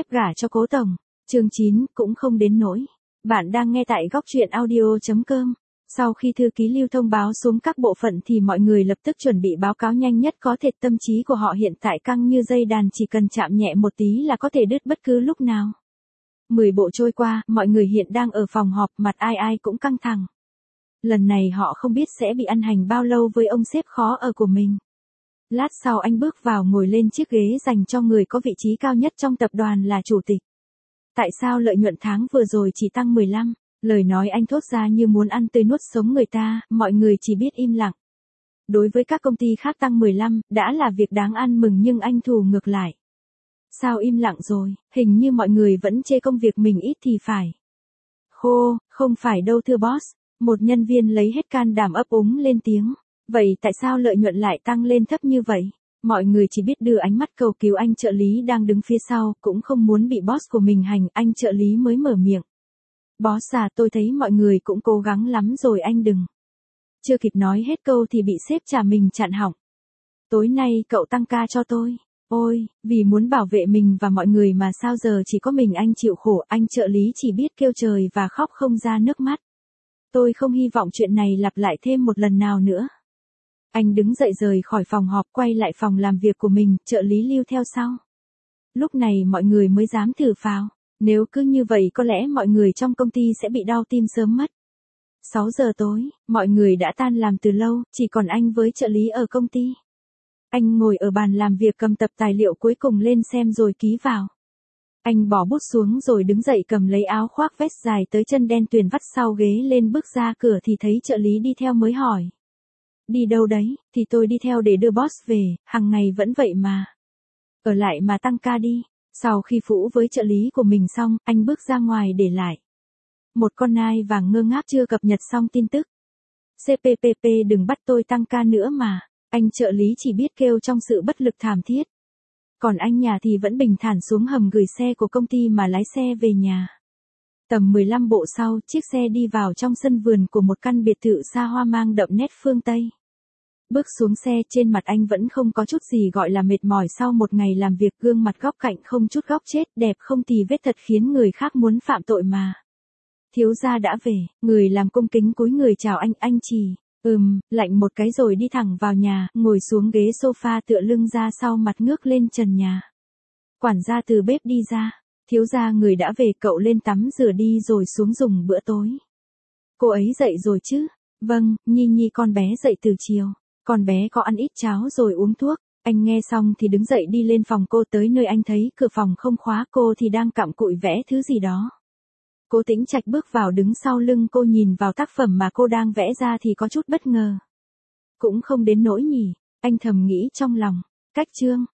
phép gả cho Cố tổng. Chương 9, cũng không đến nỗi. Bạn đang nghe tại góc truyện audio.com. Sau khi thư ký Lưu thông báo xuống các bộ phận thì mọi người lập tức chuẩn bị báo cáo nhanh nhất có thể. Tâm trí của họ hiện tại căng như dây đàn, chỉ cần chạm nhẹ một tí là có thể đứt bất cứ lúc nào. 10 bộ trôi qua, mọi người hiện đang ở phòng họp, mặt ai ai cũng căng thẳng. Lần này họ không biết sẽ bị ăn hành bao lâu với ông sếp khó ở của mình. Lát sau anh bước vào ngồi lên chiếc ghế dành cho người có vị trí cao nhất trong tập đoàn là chủ tịch. Tại sao lợi nhuận tháng vừa rồi chỉ tăng 15? Lời nói anh thốt ra như muốn ăn tươi nuốt sống người ta, mọi người chỉ biết im lặng. Đối với các công ty khác tăng 15, đã là việc đáng ăn mừng nhưng anh thù ngược lại. Sao im lặng rồi, hình như mọi người vẫn chê công việc mình ít thì phải. Khô, không phải đâu thưa boss. Một nhân viên lấy hết can đảm ấp úng lên tiếng. Vậy tại sao lợi nhuận lại tăng lên thấp như vậy? Mọi người chỉ biết đưa ánh mắt cầu cứu anh trợ lý đang đứng phía sau, cũng không muốn bị boss của mình hành, anh trợ lý mới mở miệng. Boss à, tôi thấy mọi người cũng cố gắng lắm rồi anh đừng. Chưa kịp nói hết câu thì bị sếp trả mình chặn họng. Tối nay cậu tăng ca cho tôi. Ôi, vì muốn bảo vệ mình và mọi người mà sao giờ chỉ có mình anh chịu khổ, anh trợ lý chỉ biết kêu trời và khóc không ra nước mắt. Tôi không hy vọng chuyện này lặp lại thêm một lần nào nữa. Anh đứng dậy rời khỏi phòng họp quay lại phòng làm việc của mình, trợ lý Lưu theo sau. Lúc này mọi người mới dám thử phào. Nếu cứ như vậy có lẽ mọi người trong công ty sẽ bị đau tim sớm mất. 6 giờ tối, mọi người đã tan làm từ lâu, chỉ còn anh với trợ lý ở công ty. Anh ngồi ở bàn làm việc cầm tập tài liệu cuối cùng lên xem rồi ký vào. Anh bỏ bút xuống rồi đứng dậy cầm lấy áo khoác vest dài tới chân đen tuyền vắt sau ghế lên bước ra cửa thì thấy trợ lý đi theo mới hỏi. Đi đâu đấy, thì tôi đi theo để đưa boss về, hàng ngày vẫn vậy mà. Ở lại mà tăng ca đi. Sau khi phũ với trợ lý của mình xong, anh bước ra ngoài để lại. Một con nai vàng ngơ ngác chưa cập nhật xong tin tức. CPPP đừng bắt tôi tăng ca nữa mà. Anh trợ lý chỉ biết kêu trong sự bất lực thảm thiết. Còn anh nhà thì vẫn bình thản xuống hầm gửi xe của công ty mà lái xe về nhà. Tầm 15 bộ sau, chiếc xe đi vào trong sân vườn của một căn biệt thự xa hoa mang đậm nét phương Tây. Bước xuống xe, trên mặt anh vẫn không có chút gì gọi là mệt mỏi sau một ngày làm việc, gương mặt góc cạnh không chút góc chết, đẹp không tì vết thật khiến người khác muốn phạm tội mà. Thiếu gia đã về, người làm cung kính cúi người chào anh Trì. Lạnh một cái rồi đi thẳng vào nhà, ngồi xuống ghế sofa tựa lưng ra sau mặt ngước lên trần nhà. Quản gia từ bếp đi ra. Thiếu gia người đã về, cậu lên tắm rửa đi rồi xuống dùng bữa tối. Cô ấy dậy rồi chứ? Vâng, Nhi con bé dậy từ chiều. Con bé có ăn ít cháo rồi uống thuốc. Anh nghe xong thì đứng dậy đi lên phòng cô, tới nơi anh thấy cửa phòng không khóa, cô thì đang cặm cụi vẽ thứ gì đó. Cố Tĩnh Trạch bước vào đứng sau lưng cô, nhìn vào tác phẩm mà cô đang vẽ ra thì có chút bất ngờ. Cũng không đến nỗi nhỉ, anh thầm nghĩ trong lòng. Cách chương,